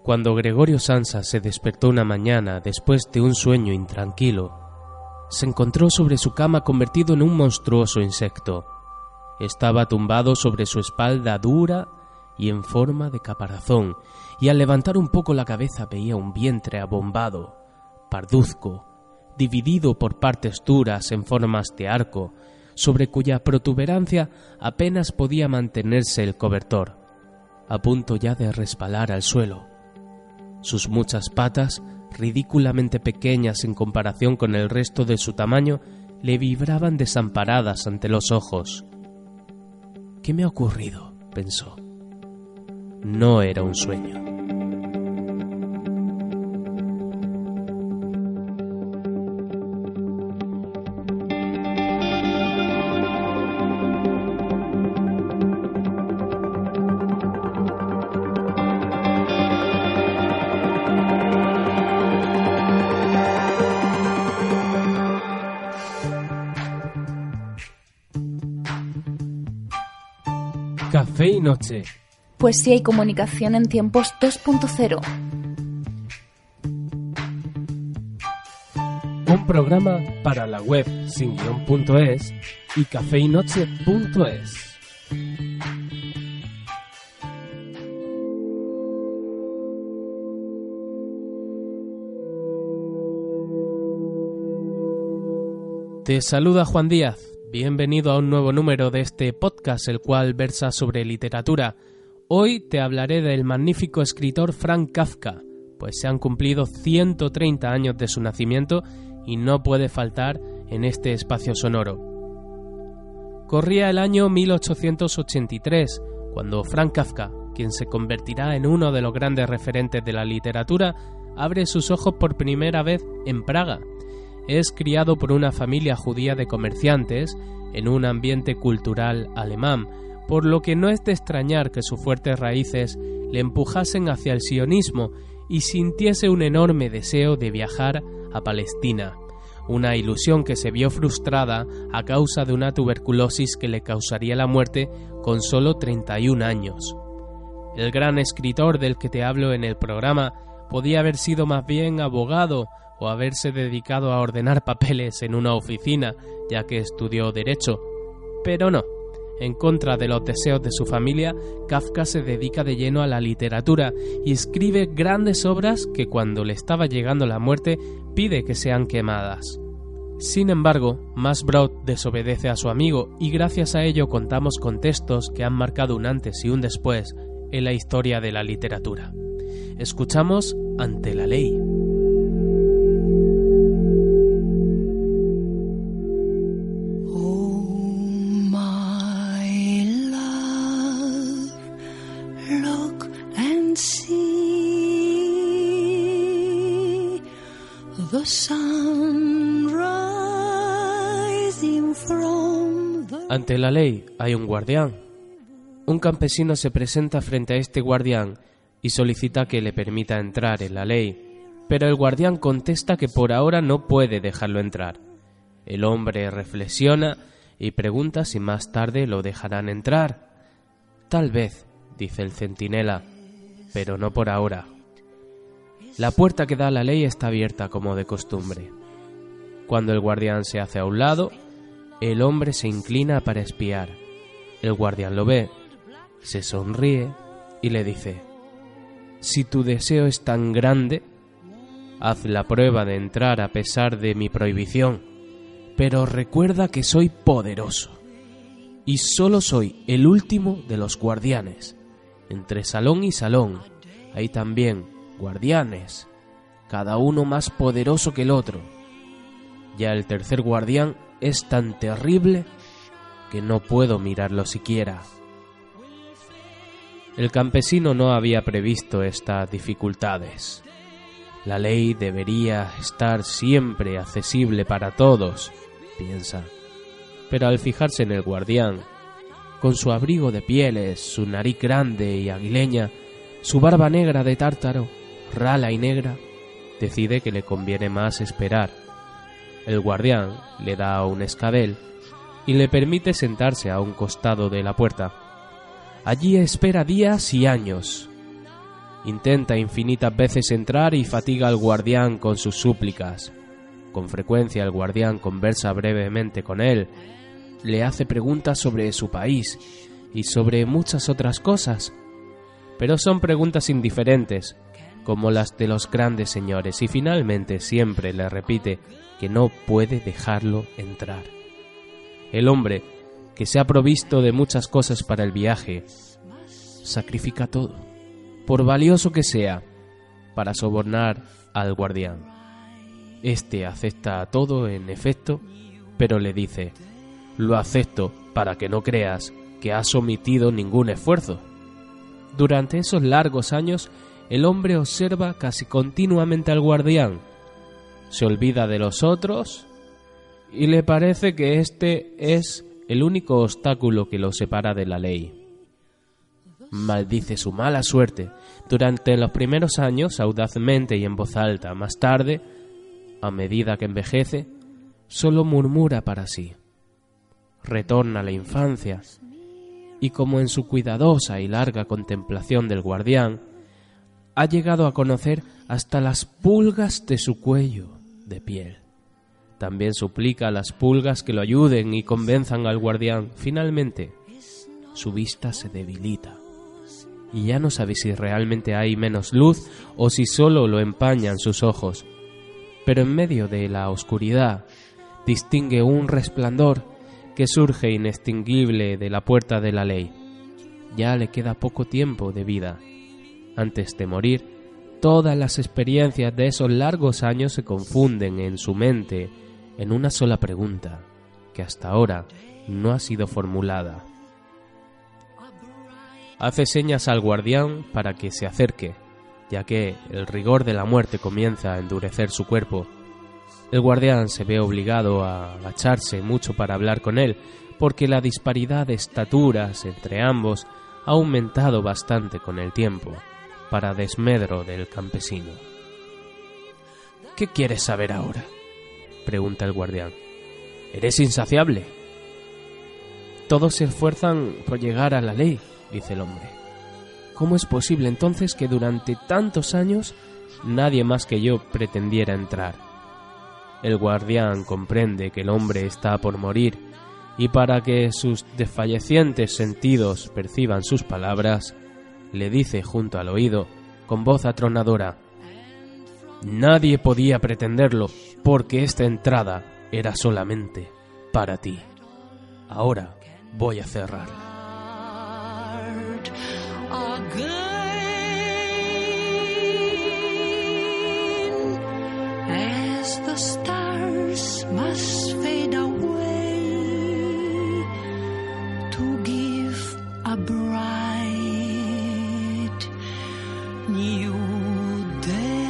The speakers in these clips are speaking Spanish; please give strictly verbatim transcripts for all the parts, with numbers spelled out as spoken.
Cuando Gregorio Samsa se despertó una mañana después de un sueño intranquilo, se encontró sobre su cama convertido en un monstruoso insecto. Estaba tumbado sobre su espalda dura y en forma de caparazón, y al levantar un poco la cabeza veía un vientre abombado, parduzco, dividido por partes duras en formas de arco, sobre cuya protuberancia apenas podía mantenerse el cobertor, a punto ya de resbalar al suelo. Sus muchas patas, ridículamente pequeñas en comparación con el resto de su tamaño, le vibraban desamparadas ante los ojos. ¿Qué me ha ocurrido?, pensó. No era un sueño. Café y noche. Poesía y comunicación en tiempos dos punto cero. Un programa para la web sin guión punto es y café y noche punto es. Te saluda Juan Díaz. Bienvenido a un nuevo número de este podcast, el cual versa sobre literatura. Hoy te hablaré del magnífico escritor Franz Kafka, pues se han cumplido ciento treinta años de su nacimiento y no puede faltar en este espacio sonoro. Corría el año mil ochocientos ochenta y tres, cuando Franz Kafka, quien se convertirá en uno de los grandes referentes de la literatura, abre sus ojos por primera vez en Praga. Es criado por una familia judía de comerciantes en un ambiente cultural alemán, por lo que no es de extrañar que sus fuertes raíces le empujasen hacia el sionismo y sintiese un enorme deseo de viajar a Palestina, una ilusión que se vio frustrada a causa de una tuberculosis que le causaría la muerte con solo treinta y un años. El gran escritor del que te hablo en el programa podía haber sido más bien abogado o haberse dedicado a ordenar papeles en una oficina, ya que estudió Derecho. Pero no, en contra de los deseos de su familia, Kafka se dedica de lleno a la literatura y escribe grandes obras que cuando le estaba llegando la muerte pide que sean quemadas. Sin embargo, Max Brod desobedece a su amigo y gracias a ello contamos con textos que han marcado un antes y un después en la historia de la literatura. Escuchamos Ante la ley. Ante la ley hay un guardián. Un campesino se presenta frente a este guardián y solicita que le permita entrar en la ley, pero el guardián contesta que por ahora no puede dejarlo entrar. El hombre reflexiona y pregunta si más tarde lo dejarán entrar. Tal vez, dice el centinela, pero no por ahora. La puerta que da a la ley está abierta como de costumbre. Cuando el guardián se hace a un lado, el hombre se inclina para espiar. El guardián lo ve, se sonríe y le dice: si tu deseo es tan grande, haz la prueba de entrar a pesar de mi prohibición, pero recuerda que soy poderoso y solo soy el último de los guardianes. Entre salón y salón hay también guardianes, cada uno más poderoso que el otro. Ya el tercer guardián es tan terrible que no puedo mirarlo siquiera. El campesino no había previsto estas dificultades. La ley debería estar siempre accesible para todos, piensa. Pero al fijarse en el guardián, con su abrigo de pieles, su nariz grande y aguileña, su barba negra de tártaro, rala y negra, decide que le conviene más esperar. El guardián le da un escabel y le permite sentarse a un costado de la puerta. Allí espera días y años. Intenta infinitas veces entrar y fatiga al guardián con sus súplicas. Con frecuencia el guardián conversa brevemente con él, le hace preguntas sobre su país y sobre muchas otras cosas, pero son preguntas indiferentes, como las de los grandes señores, y finalmente siempre le repite que no puede dejarlo entrar. El hombre, que se ha provisto de muchas cosas para el viaje, sacrifica todo, por valioso que sea, para sobornar al guardián. Este acepta todo, en efecto, pero le dice: «Lo acepto para que no creas que has omitido ningún esfuerzo». Durante esos largos años, el hombre observa casi continuamente al guardián, se olvida de los otros y le parece que este es el único obstáculo que lo separa de la ley. Maldice su mala suerte durante los primeros años audazmente y en voz alta. Más tarde, a medida que envejece, solo murmura para sí. Retorna a la infancia y, como en su cuidadosa y larga contemplación del guardián, ha llegado a conocer hasta las pulgas de su cuello de piel. También suplica a las pulgas que lo ayuden y convenzan al guardián. Finalmente, su vista se debilita y ya no sabe si realmente hay menos luz o si solo lo empañan sus ojos. Pero en medio de la oscuridad distingue un resplandor que surge inextinguible de la puerta de la ley. Ya le queda poco tiempo de vida. Antes de morir, todas las experiencias de esos largos años se confunden en su mente en una sola pregunta, que hasta ahora no ha sido formulada. Hace señas al guardián para que se acerque, ya que el rigor de la muerte comienza a endurecer su cuerpo. El guardián se ve obligado a agacharse mucho para hablar con él, porque la disparidad de estaturas entre ambos ha aumentado bastante con el tiempo, para desmedro del campesino. «¿Qué quieres saber ahora?», pregunta el guardián. «¿Eres insaciable?». «Todos se esfuerzan por llegar a la ley», dice el hombre. «¿Cómo es posible entonces que durante tantos años nadie más que yo pretendiera entrar?». El guardián comprende que el hombre está por morir, y para que sus desfallecientes sentidos perciban sus palabras, le dice junto al oído, con voz atronadora: «Nadie podía pretenderlo, porque esta entrada era solamente para ti. Ahora voy a cerrar». As the stars must fade away to give a bright new day.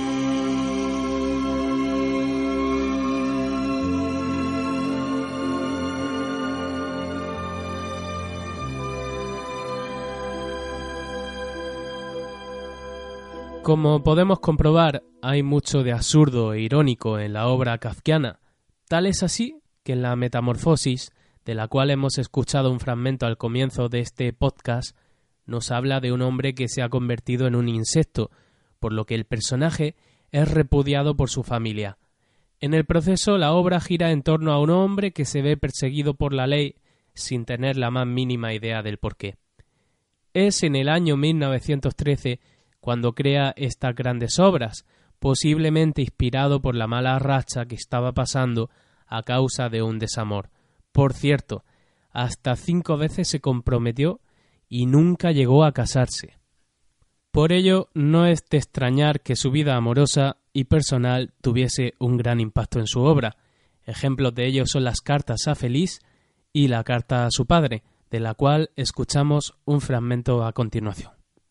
Como podemos comprobar, hay mucho de absurdo e irónico en la obra kafkiana. Tal es así que en la Metamorfosis, de la cual hemos escuchado un fragmento al comienzo de este podcast, nos habla de un hombre que se ha convertido en un insecto, por lo que el personaje es repudiado por su familia. En el proceso, la obra gira en torno a un hombre que se ve perseguido por la ley sin tener la más mínima idea del porqué. Es en el año mil novecientos trece cuando crea estas grandes obras, posiblemente inspirado por la mala racha que estaba pasando a causa de un desamor. Por cierto, hasta cinco veces se comprometió y nunca llegó a casarse. Por ello, no es de extrañar que su vida amorosa y personal tuviese un gran impacto en su obra. Ejemplos de ello son las cartas a Feliz y la carta a su padre, de la cual escuchamos un fragmento a continuación.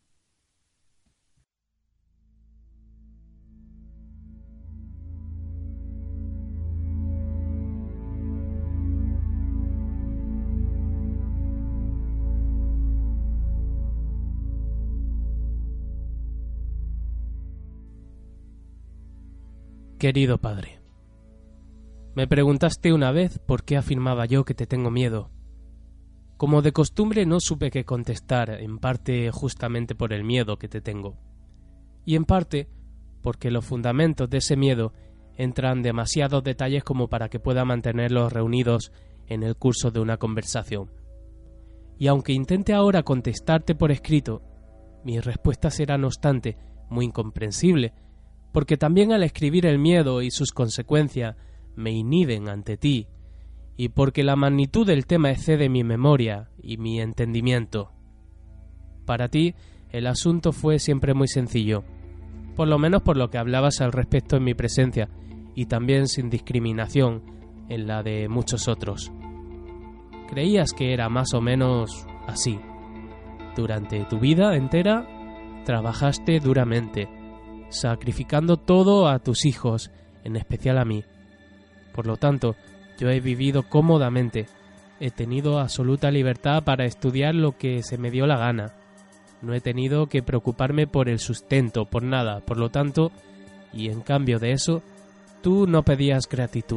Querido padre, me preguntaste una vez por qué afirmaba yo que te tengo miedo. Como de costumbre no supe qué contestar, en parte justamente por el miedo que te tengo. y en parte porque los fundamentos de ese miedo entran demasiados detalles como para que pueda mantenerlos reunidos en el curso de una conversación. Y aunque intente ahora contestarte por escrito, mi respuesta será no obstante muy incomprensible, porque también al escribir el miedo y sus consecuencias me inhiben ante ti, y porque la magnitud del tema excede mi memoria y mi entendimiento. Para ti, el asunto fue siempre muy sencillo, por lo menos por lo que hablabas al respecto en mi presencia, y también sin discriminación en la de muchos otros. Creías que era más o menos así. Durante tu vida entera, trabajaste duramente, sacrificando todo a tus hijos, en especial a mí. Por lo tanto, yo he vivido cómodamente, he tenido absoluta libertad para estudiar lo que se me dio la gana. No he tenido que preocuparme por el sustento, por nada, por lo tanto, y en cambio de eso, tú no pedías gratitud.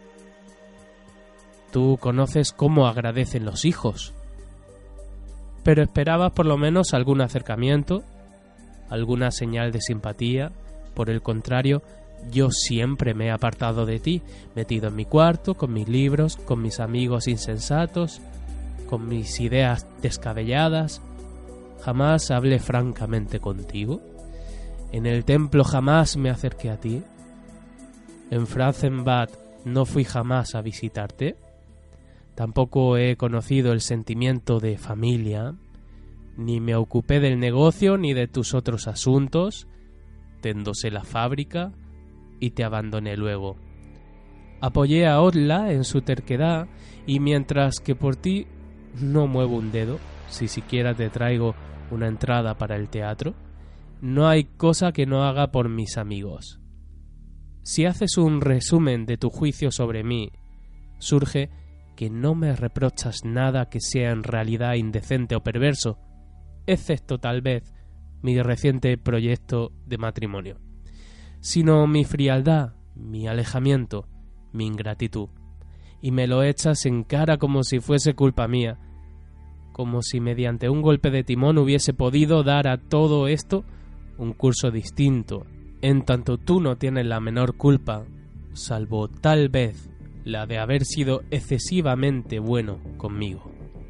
Tú conoces cómo agradecen los hijos. Pero esperabas por lo menos algún acercamiento, alguna señal de simpatía. Por el contrario, yo siempre me he apartado de ti, metido en mi cuarto, con mis libros, con mis amigos insensatos, con mis ideas descabelladas. Jamás hablé francamente contigo. En el templo jamás me acerqué a ti. En Franzenbad no fui jamás a visitarte. Tampoco he conocido el sentimiento de familia, ni me ocupé del negocio ni de tus otros asuntos. Te endosé la fábrica y te abandoné luego. Apoyé a Odla en su terquedad y mientras que por ti no muevo un dedo, si siquiera te traigo una entrada para el teatro, no hay cosa que no haga por mis amigos. Si haces un resumen de tu juicio sobre mí, surge que no me reprochas nada que sea en realidad indecente o perverso, excepto tal vez mi reciente proyecto de matrimonio, sino mi frialdad, mi alejamiento, mi ingratitud, y me lo echas en cara como si fuese culpa mía, como si mediante un golpe de timón hubiese podido dar a todo esto un curso distinto, en tanto tú no tienes la menor culpa, salvo tal vez la de haber sido excesivamente bueno conmigo.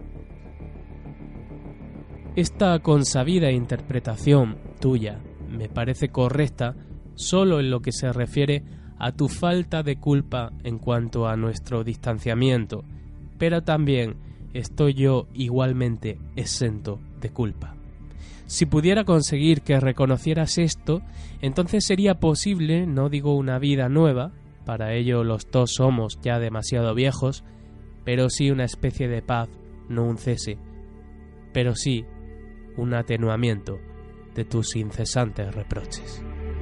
Esta consabida interpretación tuya me parece correcta solo en lo que se refiere a tu falta de culpa en cuanto a nuestro distanciamiento, pero también estoy yo igualmente exento de culpa. Si pudiera conseguir que reconocieras esto, entonces sería posible, no digo una vida nueva, para ello los dos somos ya demasiado viejos, pero sí una especie de paz, no un cese, pero sí un atenuamiento de tus incesantes reproches.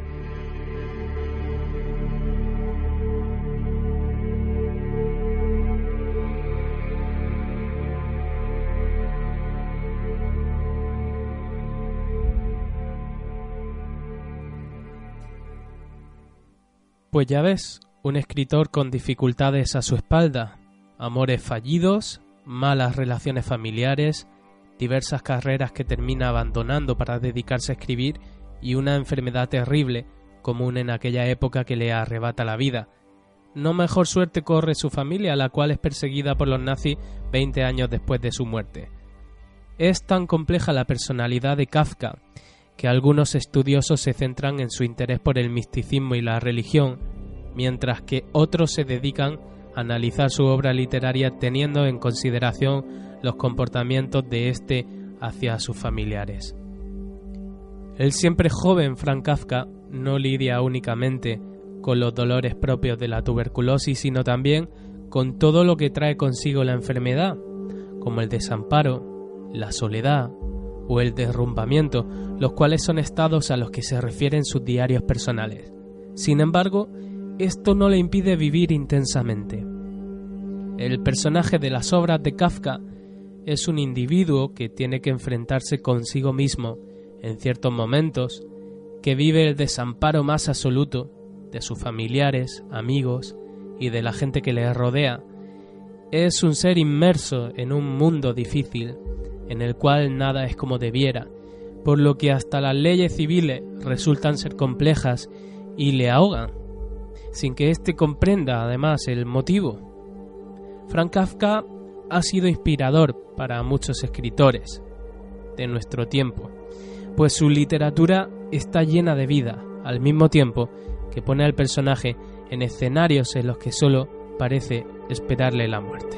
Pues ya ves, un escritor con dificultades a su espalda, amores fallidos, malas relaciones familiares, diversas carreras que termina abandonando para dedicarse a escribir y una enfermedad terrible, común en aquella época que le arrebata la vida. No mejor suerte corre su familia, la cual es perseguida por los nazis veinte años después de su muerte. Es tan compleja la personalidad de Kafka que algunos estudiosos se centran en su interés por el misticismo y la religión, mientras que otros se dedican a analizar su obra literaria teniendo en consideración los comportamientos de éste hacia sus familiares. El siempre joven Franz Kafka no lidia únicamente con los dolores propios de la tuberculosis, sino también con todo lo que trae consigo la enfermedad, como el desamparo, la soledad o el derrumbamiento, los cuales son estados a los que se refieren sus diarios personales. Sin embargo, esto no le impide vivir intensamente. El personaje de las obras de Kafka es un individuo que tiene que enfrentarse consigo mismo en ciertos momentos, que vive el desamparo más absoluto de sus familiares, amigos y de la gente que le rodea. Es un ser inmerso en un mundo difícil, en el cual nada es como debiera, por lo que hasta las leyes civiles resultan ser complejas y le ahogan, sin que éste comprenda además el motivo. Franz Kafka ha sido inspirador para muchos escritores de nuestro tiempo, pues su literatura está llena de vida, al mismo tiempo que pone al personaje en escenarios en los que solo parece esperarle la muerte.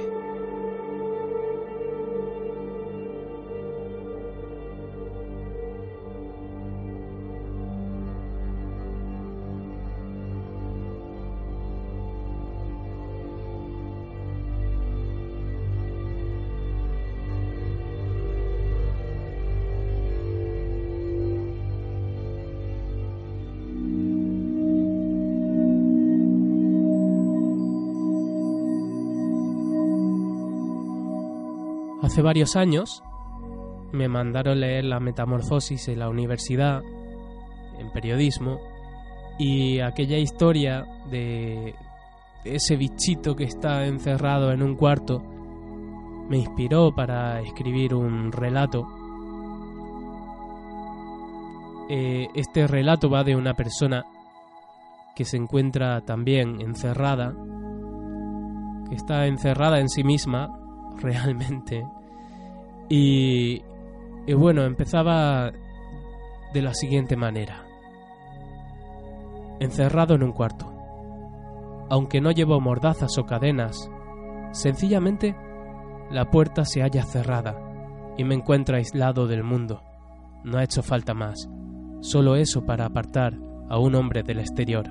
Hace varios años me mandaron leer La Metamorfosis en la universidad, en periodismo, y aquella historia de ese bichito que está encerrado en un cuarto me inspiró para escribir un relato. Eh, este relato va de una persona que se encuentra también encerrada, que está encerrada en sí misma realmente, y, y bueno, empezaba de la siguiente manera: encerrado en un cuarto, aunque no llevo mordazas o cadenas, sencillamente la puerta se halla cerrada y me encuentro aislado del mundo. No ha hecho falta más, solo eso para apartar a un hombre del exterior.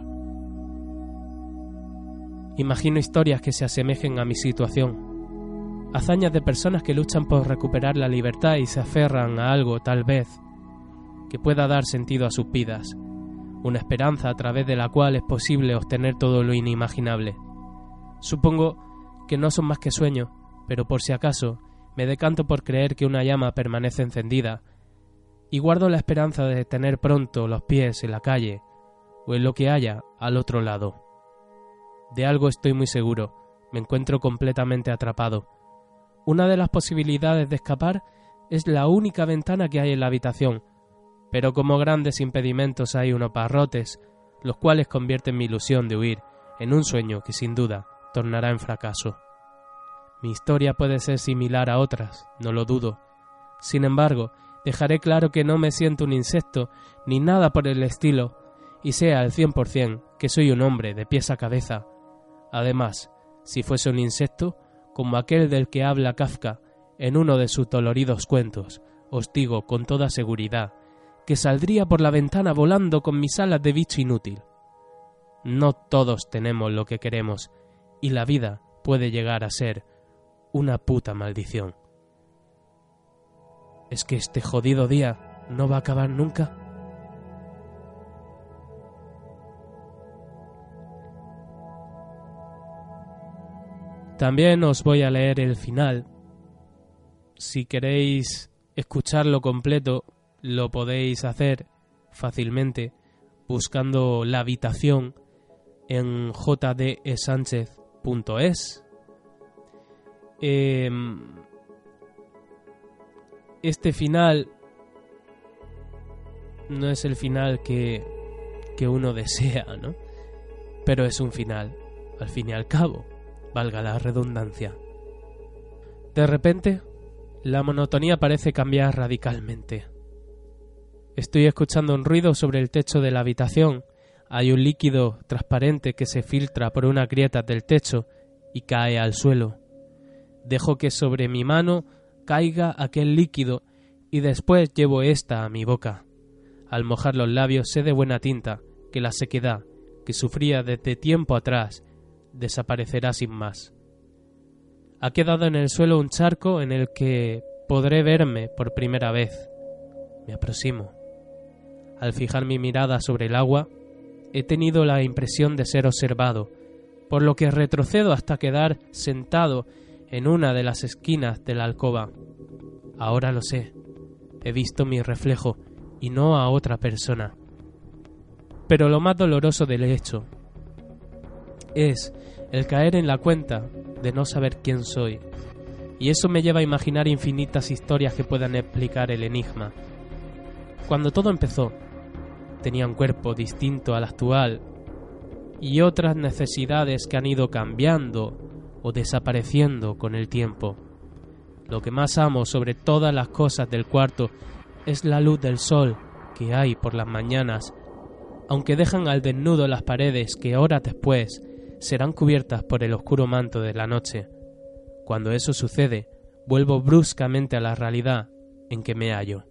Imagino historias que se asemejen a mi situación, hazañas de personas que luchan por recuperar la libertad y se aferran a algo, tal vez, que pueda dar sentido a sus vidas, una esperanza a través de la cual es posible obtener todo lo inimaginable. Supongo que no son más que sueños, pero por si acaso me decanto por creer que una llama permanece encendida y guardo la esperanza de tener pronto los pies en la calle o en lo que haya al otro lado. De algo estoy muy seguro, me encuentro completamente atrapado. Una de las posibilidades de escapar es la única ventana que hay en la habitación, pero como grandes impedimentos hay unos barrotes, los cuales convierten mi ilusión de huir en un sueño que sin duda tornará en fracaso. Mi historia puede ser similar a otras, no lo dudo. Sin embargo, dejaré claro que no me siento un insecto ni nada por el estilo, y sé al cien por cien que soy un hombre de pies a cabeza. Además, si fuese un insecto, como aquel del que habla Kafka en uno de sus doloridos cuentos, os digo con toda seguridad que saldría por la ventana volando con mis alas de bicho inútil. No todos tenemos lo que queremos, y la vida puede llegar a ser una puta maldición. ¿Es que este jodido día no va a acabar nunca? También os voy a leer el final. Si queréis escucharlo completo, lo podéis hacer fácilmente buscando La Habitación en j d e sánchez punto es. Eh, este final no es el final que, que uno desea, ¿no? Pero es un final, al fin y al cabo, valga la redundancia. De repente, la monotonía parece cambiar radicalmente. Estoy escuchando un ruido sobre el techo de la habitación. Hay un líquido transparente que se filtra por unas grietas del techo y cae al suelo. Dejo que sobre mi mano caiga aquel líquido y después llevo ésta a mi boca. Al mojar los labios sé de buena tinta que la sequedad que sufría desde tiempo atrás desaparecerá sin más. Ha quedado en el suelo un charco en el que podré verme por primera vez. Me aproximo. Al fijar mi mirada sobre el agua, he tenido la impresión de ser observado, por lo que retrocedo hasta quedar sentado en una de las esquinas de la alcoba. Ahora lo sé. He visto mi reflejo y no a otra persona. Pero lo más doloroso del hecho es el caer en la cuenta de no saber quién soy, y eso me lleva a imaginar infinitas historias que puedan explicar el enigma. Cuando todo empezó, tenía un cuerpo distinto al actual y otras necesidades que han ido cambiando o desapareciendo con el tiempo. Lo que más amo sobre todas las cosas del cuarto es la luz del sol que hay por las mañanas, aunque dejan al desnudo las paredes que horas después serán cubiertas por el oscuro manto de la noche. Cuando eso sucede, vuelvo bruscamente a la realidad en que me hallo.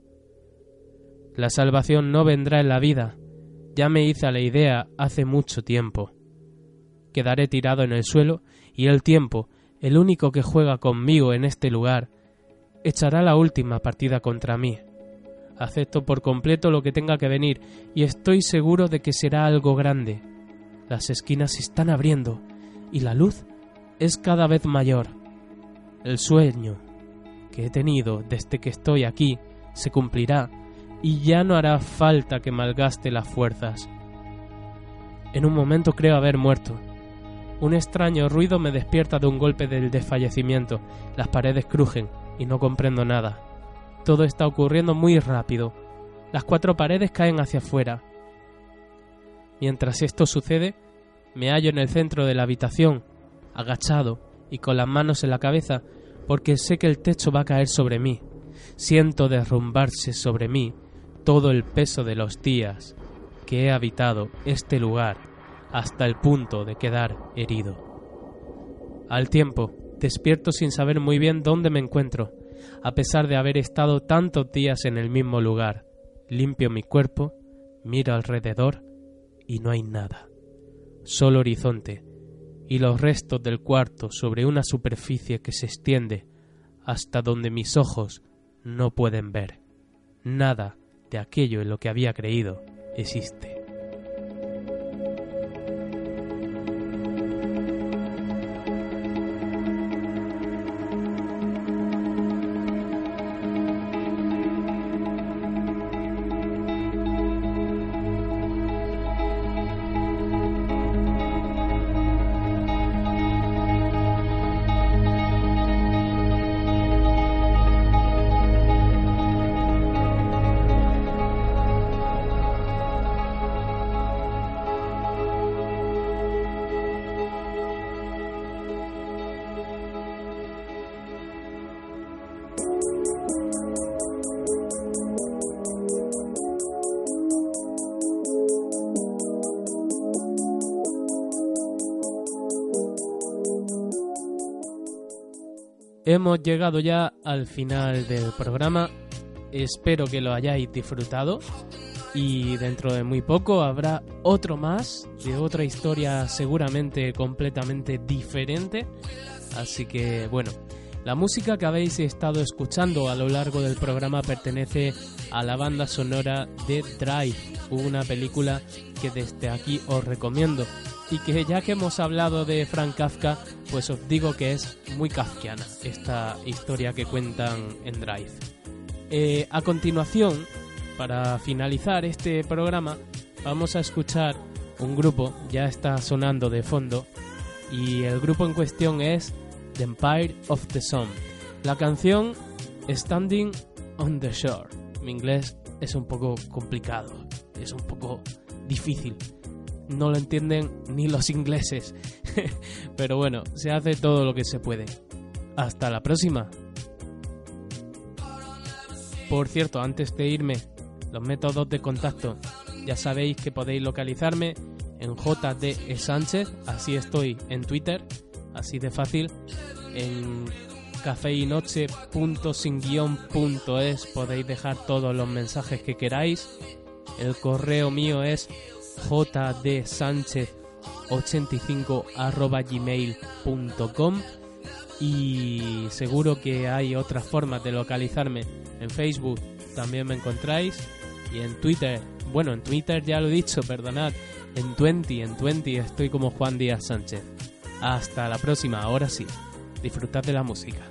La salvación no vendrá en la vida, ya me hice a la idea hace mucho tiempo. Quedaré tirado en el suelo y el tiempo, el único que juega conmigo en este lugar, echará la última partida contra mí. Acepto por completo lo que tenga que venir y estoy seguro de que será algo grande. Las esquinas se están abriendo y la luz es cada vez mayor. El sueño que he tenido desde que estoy aquí se cumplirá y ya no hará falta que malgaste las fuerzas. En un momento creo haber muerto. Un extraño ruido me despierta de un golpe del desfallecimiento. Las paredes crujen y no comprendo nada. Todo está ocurriendo muy rápido. Las cuatro paredes caen hacia afuera. Mientras esto sucede, me hallo en el centro de la habitación, agachado y con las manos en la cabeza, porque sé que el techo va a caer sobre mí. Siento derrumbarse sobre mí todo el peso de los días que he habitado este lugar hasta el punto de quedar herido. Al tiempo, despierto sin saber muy bien dónde me encuentro, a pesar de haber estado tantos días en el mismo lugar. Limpio mi cuerpo, miro alrededor y no hay nada. Solo horizonte y los restos del cuarto sobre una superficie que se extiende hasta donde mis ojos no pueden ver. Nada de aquello en lo que había creído existe. Hemos llegado ya al final del programa, espero que lo hayáis disfrutado y dentro de muy poco habrá otro más de otra historia seguramente completamente diferente, así que bueno, la música que habéis estado escuchando a lo largo del programa pertenece a la banda sonora de Drive, una película que desde aquí os recomiendo. Y que ya que hemos hablado de Frank Kafka, pues os digo que es muy kafkiana esta historia que cuentan en Drive. Eh, a continuación, para finalizar este programa, vamos a escuchar un grupo, ya está sonando de fondo, y el grupo en cuestión es The Empire of the Sun. La canción Standing on the Shore. Mi inglés es un poco complicado, es un poco difícil. No lo entienden ni los ingleses. Pero bueno, se hace todo lo que se puede. Hasta la próxima. Por cierto, antes de irme, los métodos de contacto. Ya sabéis que podéis localizarme en J D E Sánchez, así estoy en Twitter, así de fácil. En cafeynoche punto sin guión punto es podéis dejar todos los mensajes que queráis. El correo mío es jdsánchez ochenta y cinco arroba gmail punto com y seguro que hay otras formas de localizarme. En Facebook también me encontráis y en Twitter, bueno, en Twitter ya lo he dicho, perdonad, en veinte, en veinte estoy como Juan Díaz Sánchez. Hasta la próxima, ahora sí, disfrutad de la música.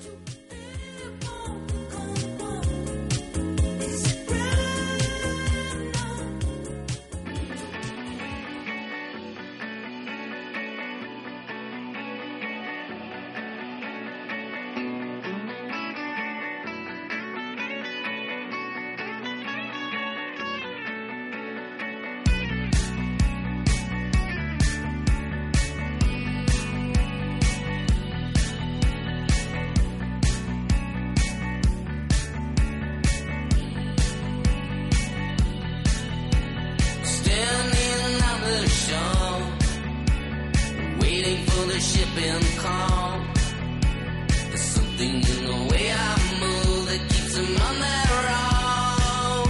shipping calm. There's something in the way I move that keeps them on their own.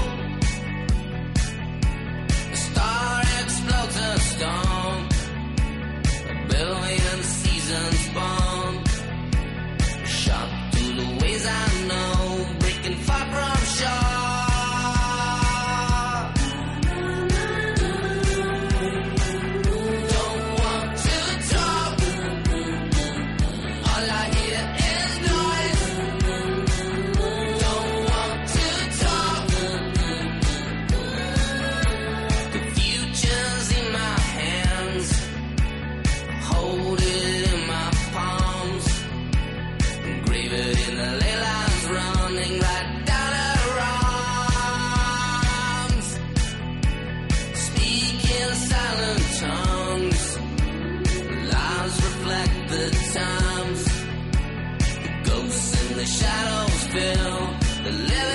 A star explodes a storm, a billion seasons born. Shot through the ways I know, breaking far from shore. The shadows fill the living